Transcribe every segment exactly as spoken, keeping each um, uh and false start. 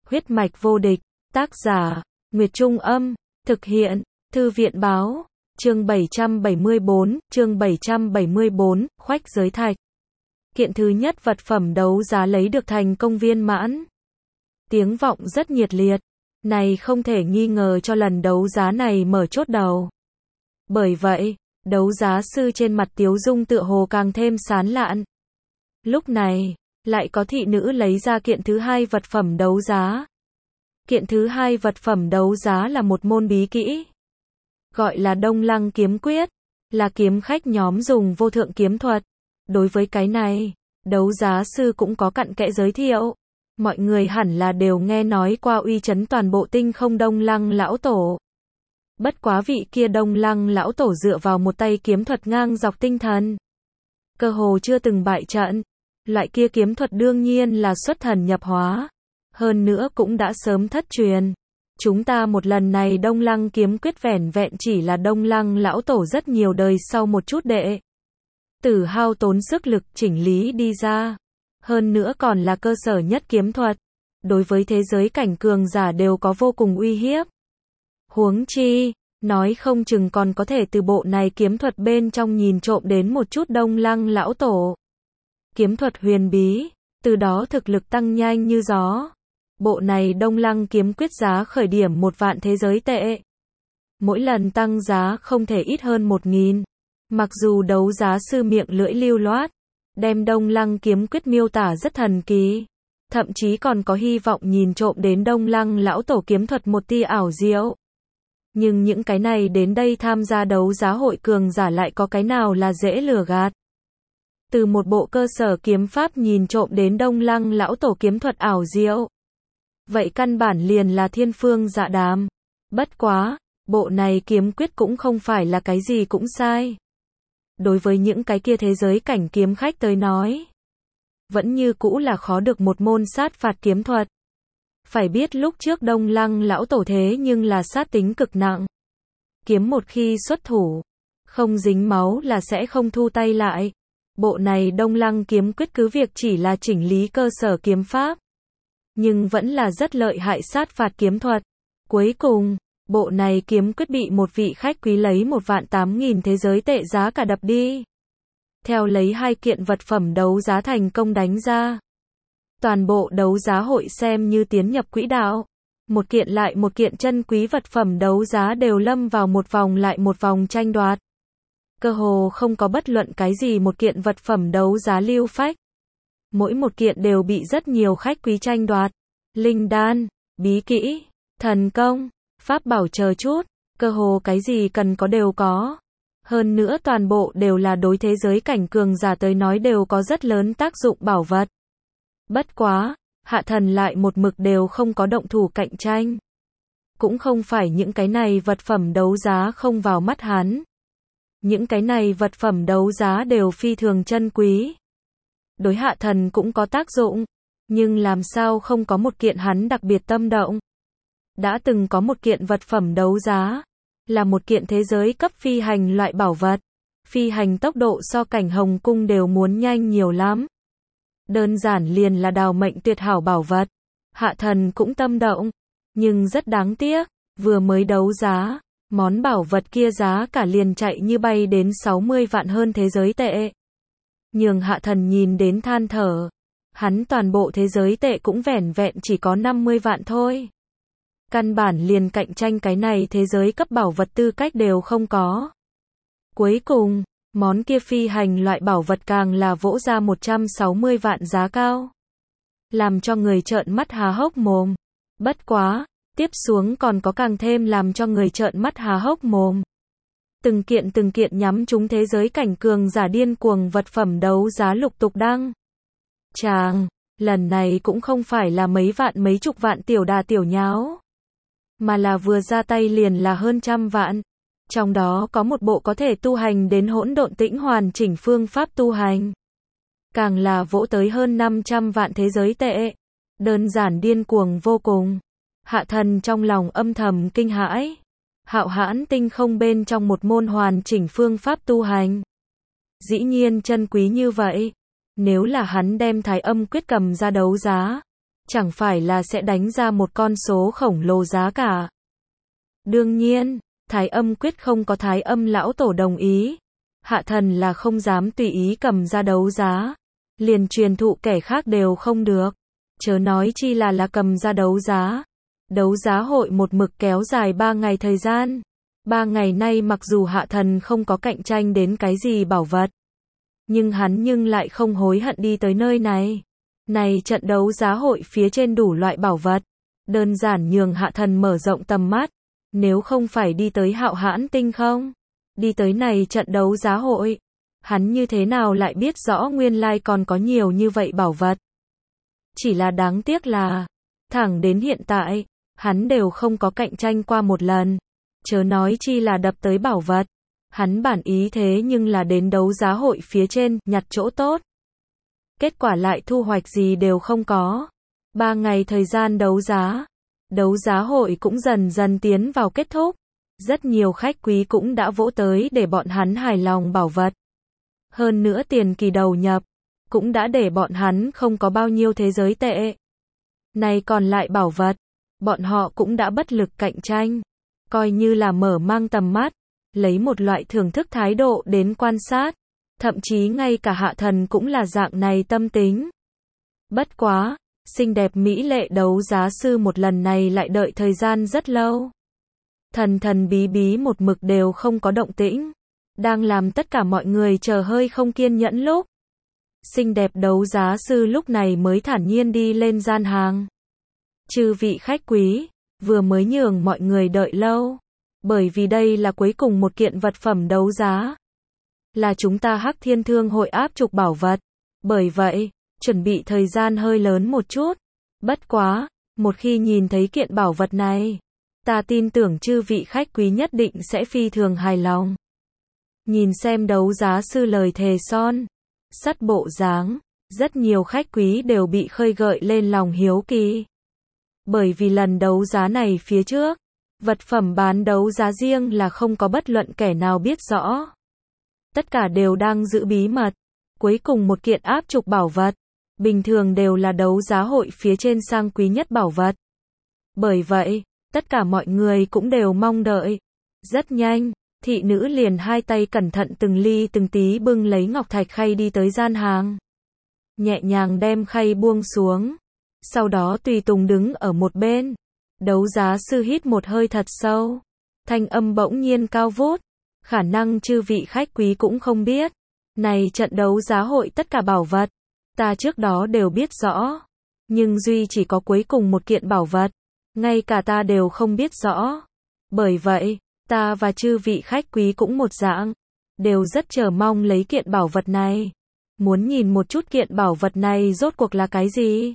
Huyết mạch vô địch, tác giả, Nguyệt Trung Âm, thực hiện, Thư viện Báo, chương bảy trăm bảy mươi bốn, chương bảy trăm bảy mươi bốn, khoách giới thạch. Kiện thứ nhất vật phẩm đấu giá lấy được thành công viên mãn. Tiếng vọng rất nhiệt liệt, này không thể nghi ngờ cho lần đấu giá này mở chốt đầu. Bởi vậy, đấu giá sư trên mặt tiếu dung tựa hồ càng thêm sán lạn. Lúc này, lại có thị nữ lấy ra kiện thứ hai vật phẩm đấu giá. Kiện thứ hai vật phẩm đấu giá là một môn bí kỹ, gọi là Đông Lăng kiếm quyết, là kiếm khách nhóm dùng vô thượng kiếm thuật. Đối với cái này, đấu giá sư cũng có cặn kẽ giới thiệu. Mọi người hẳn là đều nghe nói qua uy chấn toàn bộ tinh không Đông Lăng lão tổ. Bất quá vị kia Đông Lăng lão tổ dựa vào một tay kiếm thuật ngang dọc tinh thần, cơ hồ chưa từng bại trận. Loại kia kiếm thuật đương nhiên là xuất thần nhập hóa, hơn nữa cũng đã sớm thất truyền. Chúng ta một lần này Đông Lăng kiếm quyết vẻn vẹn chỉ là Đông Lăng lão tổ rất nhiều đời sau một chút đệ tử hao tốn sức lực chỉnh lý đi ra. Hơn nữa còn là cơ sở nhất kiếm thuật, đối với thế giới cảnh cường giả đều có vô cùng uy hiếp. Huống chi, nói không chừng còn có thể từ bộ này kiếm thuật bên trong nhìn trộm đến một chút Đông Lăng lão tổ kiếm thuật huyền bí, từ đó thực lực tăng nhanh như gió. Bộ này Đông Lăng kiếm quyết giá khởi điểm một vạn thế giới tệ. Mỗi lần tăng giá không thể ít hơn một nghìn. Mặc dù đấu giá sư miệng lưỡi lưu loát, đem Đông Lăng kiếm quyết miêu tả rất thần kỳ, thậm chí còn có hy vọng nhìn trộm đến Đông Lăng lão tổ kiếm thuật một tia ảo diệu. Nhưng những cái này đến đây tham gia đấu giá hội cường giả lại có cái nào là dễ lừa gạt. Từ một bộ cơ sở kiếm pháp nhìn trộm đến Đông Lăng lão tổ kiếm thuật ảo diệu, vậy căn bản liền là thiên phương dạ đàm. Bất quá, bộ này kiếm quyết cũng không phải là cái gì cũng sai. Đối với những cái kia thế giới cảnh kiếm khách tới nói, vẫn như cũ là khó được một môn sát phạt kiếm thuật. Phải biết lúc trước Đông Lăng lão tổ thế nhưng là sát tính cực nặng. Kiếm một khi xuất thủ, không dính máu là sẽ không thu tay lại. Bộ này Đông Lăng kiếm quyết cứ việc chỉ là chỉnh lý cơ sở kiếm pháp, nhưng vẫn là rất lợi hại sát phạt kiếm thuật. Cuối cùng, bộ này kiếm quyết bị một vị khách quý lấy một vạn tám nghìn thế giới tệ giá cả đập đi. Theo lấy hai kiện vật phẩm đấu giá thành công đánh ra, toàn bộ đấu giá hội xem như tiến nhập quỹ đạo. Một kiện lại một kiện chân quý vật phẩm đấu giá đều lâm vào một vòng lại một vòng tranh đoạt. Cơ hồ không có bất luận cái gì một kiện vật phẩm đấu giá lưu phách. Mỗi một kiện đều bị rất nhiều khách quý tranh đoạt. Linh đan, bí kỹ, thần công, pháp bảo chờ chút, cơ hồ cái gì cần có đều có. Hơn nữa toàn bộ đều là đối thế giới cảnh cường giả tới nói đều có rất lớn tác dụng bảo vật. Bất quá, Hạ Thần lại một mực đều không có động thủ cạnh tranh. Cũng không phải những cái này vật phẩm đấu giá không vào mắt hắn. Những cái này vật phẩm đấu giá đều phi thường chân quý. Đối Hạ Thần cũng có tác dụng, nhưng làm sao không có một kiện hắn đặc biệt tâm động. Đã từng có một kiện vật phẩm đấu giá, là một kiện thế giới cấp phi hành loại bảo vật. Phi hành tốc độ so cảnh hồng cung đều muốn nhanh nhiều lắm. Đơn giản liền là đào mệnh tuyệt hảo bảo vật. Hạ Thần cũng tâm động, nhưng rất đáng tiếc, vừa mới đấu giá, món bảo vật kia giá cả liền chạy như bay đến sáu mươi vạn hơn thế giới tệ. Nhường Hạ Thần nhìn đến than thở. Hắn toàn bộ thế giới tệ cũng vẻn vẹn chỉ có năm mươi vạn thôi. Căn bản liền cạnh tranh cái này thế giới cấp bảo vật tư cách đều không có. Cuối cùng, món kia phi hành loại bảo vật càng là vỗ ra một trăm sáu mươi vạn giá cao. Làm cho người trợn mắt há hốc mồm. Bất quá, tiếp xuống còn có càng thêm làm cho người trợn mắt há hốc mồm. Từng kiện từng kiện nhắm trúng thế giới cảnh cường giả điên cuồng vật phẩm đấu giá lục tục đăng. Chàng, lần này cũng không phải là mấy vạn mấy chục vạn tiểu đà tiểu nháo, mà là vừa ra tay liền là hơn trăm vạn. Trong đó có một bộ có thể tu hành đến hỗn độn tĩnh hoàn chỉnh phương pháp tu hành. Càng là vỗ tới hơn năm trăm vạn thế giới tệ. Đơn giản điên cuồng vô cùng. Hạ Thần trong lòng âm thầm kinh hãi. Hạo hãn tinh không bên trong một môn hoàn chỉnh phương pháp tu hành. Dĩ nhiên chân quý như vậy. Nếu là hắn đem Thái Âm quyết cầm ra đấu giá, chẳng phải là sẽ đánh ra một con số khổng lồ giá cả. Đương nhiên, Thái Âm quyết không có Thái Âm lão tổ đồng ý. Hạ thần là không dám tùy ý cầm ra đấu giá. Liền truyền thụ kẻ khác đều không được. Chớ nói chi là là cầm ra đấu giá. Đấu giá hội một mực kéo dài ba ngày thời gian. Ba ngày nay mặc dù hạ thần không có cạnh tranh đến cái gì bảo vật. Nhưng hắn nhưng lại không hối hận đi tới nơi này. Này trận đấu giá hội phía trên đủ loại bảo vật. Đơn giản nhường hạ thần mở rộng tầm mắt. Nếu không phải đi tới Hạo Hãn Tinh không? Đi tới này trận đấu giá hội. Hắn như thế nào lại biết rõ nguyên lai còn có nhiều như vậy bảo vật. Chỉ là đáng tiếc là, thẳng đến hiện tại, hắn đều không có cạnh tranh qua một lần. Chớ nói chi là đập tới bảo vật. Hắn bản ý thế nhưng là đến đấu giá hội phía trên, nhặt chỗ tốt. Kết quả lại thu hoạch gì đều không có. Ba ngày thời gian đấu giá. Đấu giá hội cũng dần dần tiến vào kết thúc. Rất nhiều khách quý cũng đã vỗ tới để bọn hắn hài lòng bảo vật. Hơn nữa tiền kỳ đầu nhập, cũng đã để bọn hắn không có bao nhiêu thế giới tệ. Này còn lại bảo vật, bọn họ cũng đã bất lực cạnh tranh. Coi như là mở mang tầm mắt, lấy một loại thưởng thức thái độ đến quan sát. Thậm chí ngay cả hạ thần cũng là dạng này tâm tính. Bất quá, xinh đẹp mỹ lệ đấu giá sư một lần này lại đợi thời gian rất lâu. Thần thần bí bí một mực đều không có động tĩnh. Đang làm tất cả mọi người chờ hơi không kiên nhẫn lúc. Xinh đẹp đấu giá sư lúc này mới thản nhiên đi lên gian hàng. Chư vị khách quý, vừa mới nhường mọi người đợi lâu. Bởi vì đây là cuối cùng một kiện vật phẩm đấu giá. Là chúng ta Hắc Thiên Thương hội áp trục bảo vật. Bởi vậy, chuẩn bị thời gian hơi lớn một chút. Bất quá, một khi nhìn thấy kiện bảo vật này, ta tin tưởng chư vị khách quý nhất định sẽ phi thường hài lòng. Nhìn xem đấu giá sư lời thề son, sắt bộ dáng, rất nhiều khách quý đều bị khơi gợi lên lòng hiếu kỳ. Bởi vì lần đấu giá này phía trước, vật phẩm bán đấu giá riêng là không có bất luận kẻ nào biết rõ. Tất cả đều đang giữ bí mật. Cuối cùng một kiện áp trục bảo vật, bình thường đều là đấu giá hội phía trên sang quý nhất bảo vật. Bởi vậy, tất cả mọi người cũng đều mong đợi. Rất nhanh, thị nữ liền hai tay cẩn thận từng ly từng tí bưng lấy ngọc thạch khay đi tới gian hàng. Nhẹ nhàng đem khay buông xuống. Sau đó tùy tùng đứng ở một bên. Đấu giá sư hít một hơi thật sâu. Thanh âm bỗng nhiên cao vút. Khả năng chư vị khách quý cũng không biết. Này trận đấu giá hội tất cả bảo vật. Ta trước đó đều biết rõ. Nhưng duy chỉ có cuối cùng một kiện bảo vật. Ngay cả ta đều không biết rõ. Bởi vậy, ta và chư vị khách quý cũng một dạng. Đều rất chờ mong lấy kiện bảo vật này. Muốn nhìn một chút kiện bảo vật này rốt cuộc là cái gì.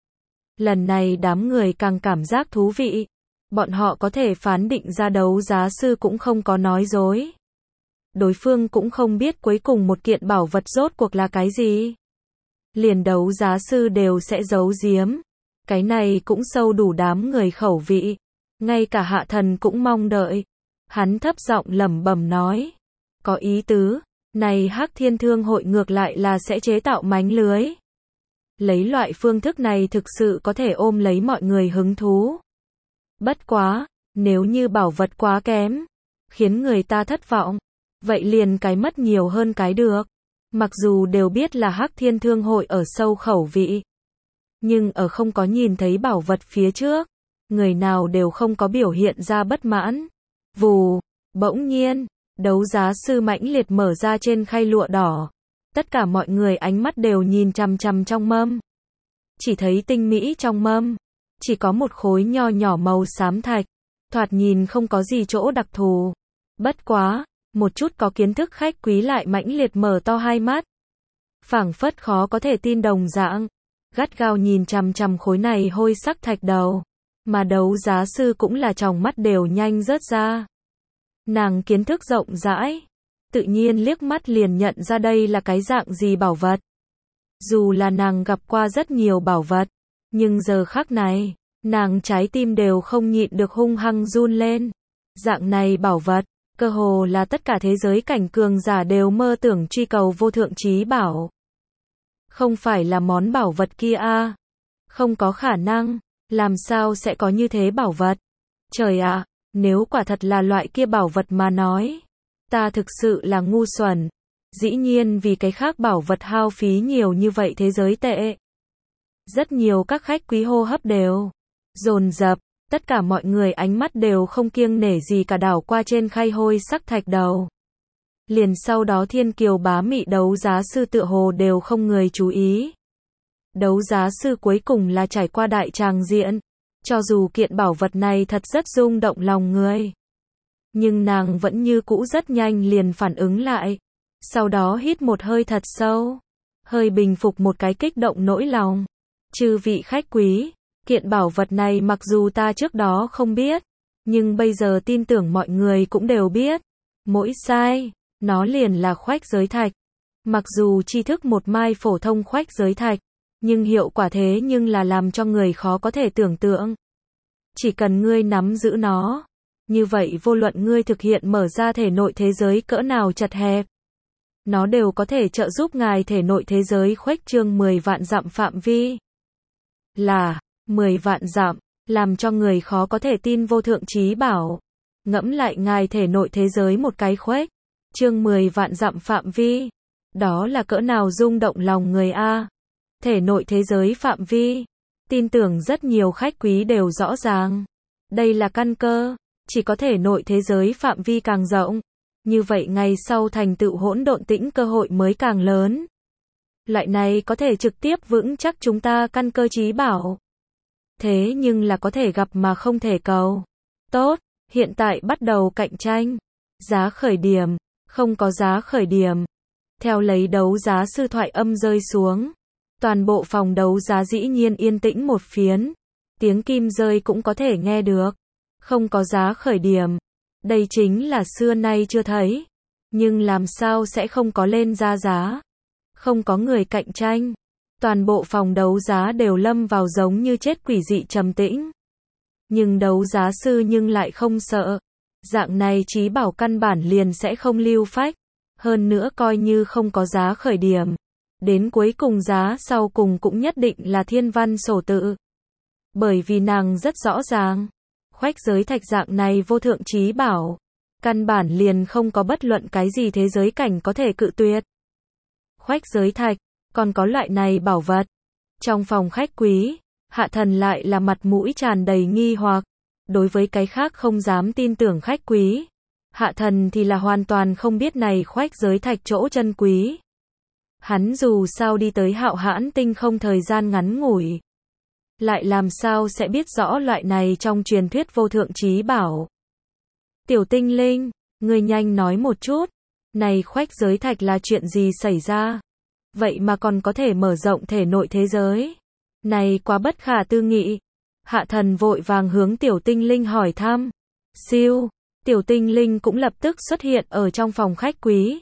Lần này đám người càng cảm giác thú vị. Bọn họ có thể phán định ra đấu giá sư cũng không có nói dối. Đối phương cũng không biết cuối cùng một kiện bảo vật rốt cuộc là cái gì. Liền đấu giá sư đều sẽ giấu giếm. Cái này cũng sâu đủ đám người khẩu vị. Ngay cả hạ thần cũng mong đợi. Hắn thấp giọng lẩm bẩm nói. Có ý tứ, này Hắc Thiên Thương hội ngược lại là sẽ chế tạo mánh lưới. Lấy loại phương thức này thực sự có thể ôm lấy mọi người hứng thú. Bất quá, nếu như bảo vật quá kém, khiến người ta thất vọng, vậy liền cái mất nhiều hơn cái được. Mặc dù đều biết là Hắc Thiên Thương hội ở sâu khẩu vị, nhưng ở không có nhìn thấy bảo vật phía trước, người nào đều không có biểu hiện ra bất mãn. Vù, bỗng nhiên, đấu giá sư mãnh liệt mở ra trên khay lụa đỏ. Tất cả mọi người ánh mắt đều nhìn chằm chằm trong mâm. Chỉ thấy tinh mỹ trong mâm, chỉ có một khối nho nhỏ màu xám thạch, thoạt nhìn không có gì chỗ đặc thù. Bất quá, một chút có kiến thức khách quý lại mãnh liệt mở to hai mắt. Phảng phất khó có thể tin đồng dạng, gắt gao nhìn chằm chằm khối này hôi sắc thạch đầu, mà đấu giá sư cũng là tròng mắt đều nhanh rớt ra. Nàng kiến thức rộng rãi, tự nhiên liếc mắt liền nhận ra đây là cái dạng gì bảo vật. Dù là nàng gặp qua rất nhiều bảo vật, nhưng giờ khắc này, nàng trái tim đều không nhịn được hung hăng run lên. Dạng này bảo vật, cơ hồ là tất cả thế giới cảnh cường giả đều mơ tưởng truy cầu vô thượng trí bảo. Không phải là món bảo vật kia a, Không có khả năng, làm sao sẽ có như thế bảo vật? Trời ạ, nếu quả thật là loại kia bảo vật mà nói, ta thực sự là ngu xuẩn. Dĩ nhiên vì cái khác bảo vật hao phí nhiều như vậy thế giới tệ. Rất nhiều các khách quý hô hấp đều dồn dập, tất cả mọi người ánh mắt đều không kiêng nể gì cả đảo qua trên khay hôi sắc thạch đầu. Liền sau đó thiên kiều bá mị đấu giá sư tựa hồ đều không người chú ý. Đấu giá sư cuối cùng là trải qua đại tràng diện, cho dù kiện bảo vật này thật rất rung động lòng người. Nhưng nàng vẫn như cũ rất nhanh liền phản ứng lại. Sau đó hít một hơi thật sâu, hơi bình phục một cái kích động nỗi lòng. Chư vị khách quý, kiện bảo vật này mặc dù ta trước đó không biết, nhưng bây giờ tin tưởng mọi người cũng đều biết. Mỗi sai, nó liền là khoách giới thạch. Mặc dù tri thức một mai phổ thông khoách giới thạch, nhưng hiệu quả thế nhưng là làm cho người khó có thể tưởng tượng. Chỉ cần ngươi nắm giữ nó, như vậy vô luận ngươi thực hiện mở ra thể nội thế giới cỡ nào chật hẹp, nó đều có thể trợ giúp ngài thể nội thế giới khuếch trương mười vạn dặm phạm vi. Là, mười vạn dặm, làm cho người khó có thể tin vô thượng trí bảo. Ngẫm lại ngài thể nội thế giới một cái khuếch trương mười vạn dặm phạm vi. Đó là cỡ nào rung động lòng người a. Thể nội thế giới phạm vi. Tin tưởng rất nhiều khách quý đều rõ ràng. Đây là căn cơ, chỉ có thể nội thế giới phạm vi càng rộng. Như vậy ngày sau thành tựu hỗn độn tĩnh cơ hội mới càng lớn. Loại này có thể trực tiếp vững chắc chúng ta căn cơ trí bảo. Thế nhưng là có thể gặp mà không thể cầu. Tốt, hiện tại bắt đầu cạnh tranh. Giá khởi điểm, không có giá khởi điểm. Theo lấy đấu giá sư thoại âm rơi xuống. Toàn bộ phòng đấu giá dĩ nhiên yên tĩnh một phiến. Tiếng kim rơi cũng có thể nghe được. Không có giá khởi điểm. Đây chính là xưa nay chưa thấy. Nhưng làm sao sẽ không có lên ra giá? Không có người cạnh tranh. Toàn bộ phòng đấu giá đều lâm vào giống như chết quỷ dị trầm tĩnh. Nhưng đấu giá sư nhưng lại không sợ. Dạng này trí bảo căn bản liền sẽ không lưu phách. Hơn nữa coi như không có giá khởi điểm. Đến cuối cùng giá sau cùng cũng nhất định là thiên văn sổ tự. Bởi vì nàng rất rõ ràng. Khoách giới thạch dạng này vô thượng trí bảo. Căn bản liền không có bất luận cái gì thế giới cảnh có thể cự tuyệt. Khoách giới thạch, còn có loại này bảo vật. Trong phòng khách quý, Hạ Thần lại là mặt mũi tràn đầy nghi hoặc. Đối với cái khác không dám tin tưởng khách quý. Hạ Thần thì là hoàn toàn không biết này khoách giới thạch chỗ chân quý. Hắn dù sao đi tới Hạo Hãn Tinh không thời gian ngắn ngủi. Lại làm sao sẽ biết rõ loại này trong truyền thuyết vô thượng trí bảo. Tiểu tinh linh, ngươi nhanh nói một chút. Này khoách giới thạch là chuyện gì xảy ra? Vậy mà còn có thể mở rộng thể nội thế giới. Này quá bất khả tư nghị. Hạ Thần vội vàng hướng tiểu tinh linh hỏi thăm. Siêu, tiểu tinh linh cũng lập tức xuất hiện ở trong phòng khách quý.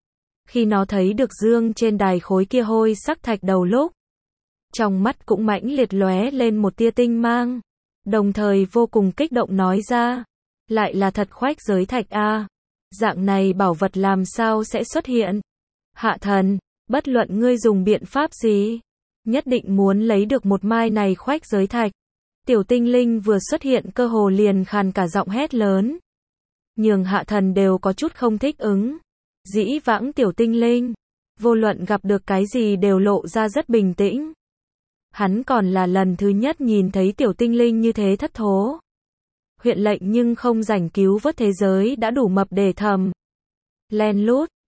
Khi nó thấy được dương trên đài khối kia hôi sắc thạch đầu lúc. Trong mắt cũng mãnh liệt lóe lên một tia tinh mang. Đồng thời vô cùng kích động nói ra. Lại là thật khoách giới thạch a. Dạng này bảo vật làm sao sẽ xuất hiện? Hạ Thần, bất luận ngươi dùng biện pháp gì, nhất định muốn lấy được một mai này khoách giới thạch. Tiểu tinh linh vừa xuất hiện cơ hồ liền khàn cả giọng hét lớn. Nhường Hạ Thần đều có chút không thích ứng. Dĩ vãng tiểu tinh linh, vô luận gặp được cái gì đều lộ ra rất bình tĩnh. Hắn còn là lần thứ nhất nhìn thấy tiểu tinh linh như thế thất thố. Huyện lệnh nhưng không rảnh cứu vớt thế giới đã đủ mập để thầm. Len lút,